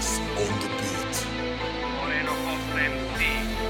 Ace on the beat. Moreno Costa MC.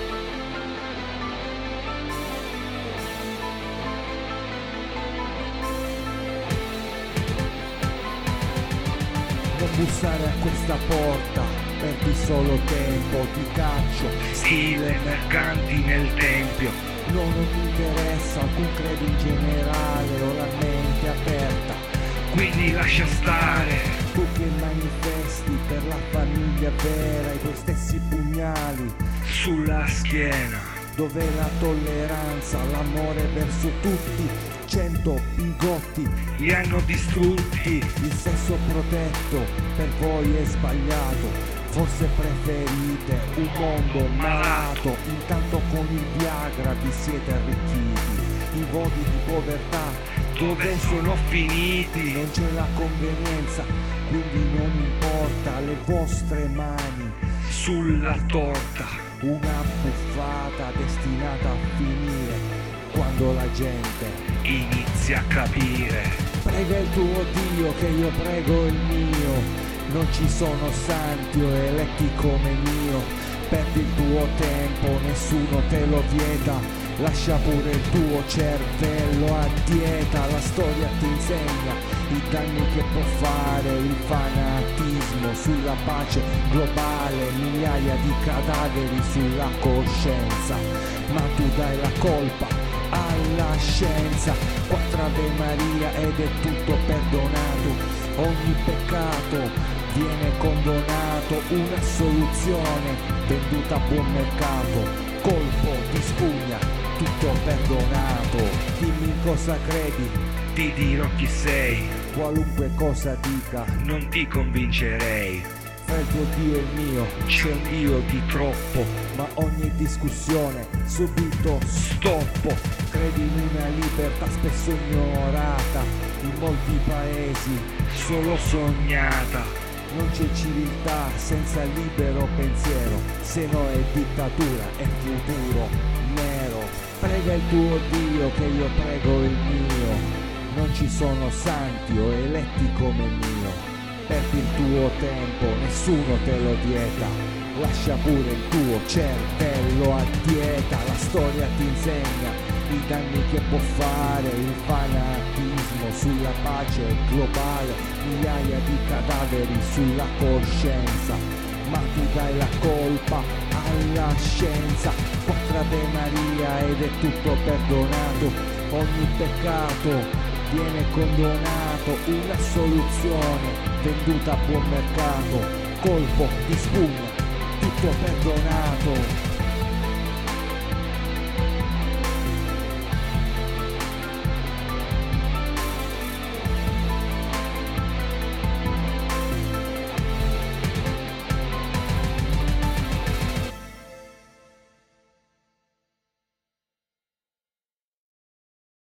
Non bussare a questa porta, perdi solo tempo, ti caccio. Stile mercanti nel tempio. No, non mi interessa alcun credo in generale, ho la mente aperta. Quindi lascia stare. Tu che manifesti per la famiglia vera i tuoi stessi pugnali Sulla schiena. dove la tolleranza, l'amore verso tutti, 100 bigotti, Li hanno distrutti. il sesso protetto per voi è sbagliato, forse preferite un mondo malato, intanto con il Viagra vi siete arricchiti, i voti di povertà Dove sono finiti? non c'è la convenienza, quindi non importa le vostre mani, Sulla torta. una buffata destinata a finire quando la gente Inizia a capire. prega il tuo Dio che io prego il mio, non ci sono santi o eletti come mio, perdi il tuo tempo, nessuno te lo vieta, lascia pure il tuo cervello a dieta, la storia ti insegna i danni che può fare il fanatismo sulla pace globale, migliaia di cadaveri sulla coscienza, ma tu dai la colpa alla scienza, 4 Ave Maria ed è tutto perdonato, ogni peccato viene condonato, una soluzione venduta a buon mercato, colpo di spugna, tutto perdonato, dimmi in cosa credi, Ti dirò chi sei. qualunque cosa dica, Non ti convincerei. fra il tuo Dio e il mio, C'è un Dio di troppo. ma ogni discussione subito stoppo, credi in una libertà spesso ignorata, in molti paesi solo Sognata. non c'è civiltà senza libero pensiero, se no è dittatura e futuro nero, prega il tuo Dio che io prego il mio, non ci sono santi o eletti come il mio, perdi il tuo tempo, nessuno te lo vieta, lascia pure il tuo cervello a dieta, la storia ti insegna i danni che può fare il fanatismo sulla pace globale, migliaia di cadaveri sulla coscienza, ma tu dai la colpa alla scienza, 4 Ave Maria ed è tutto perdonato, ogni peccato viene condonato, una soluzione venduta a buon mercato, colpo di spugna, tutto perdonato.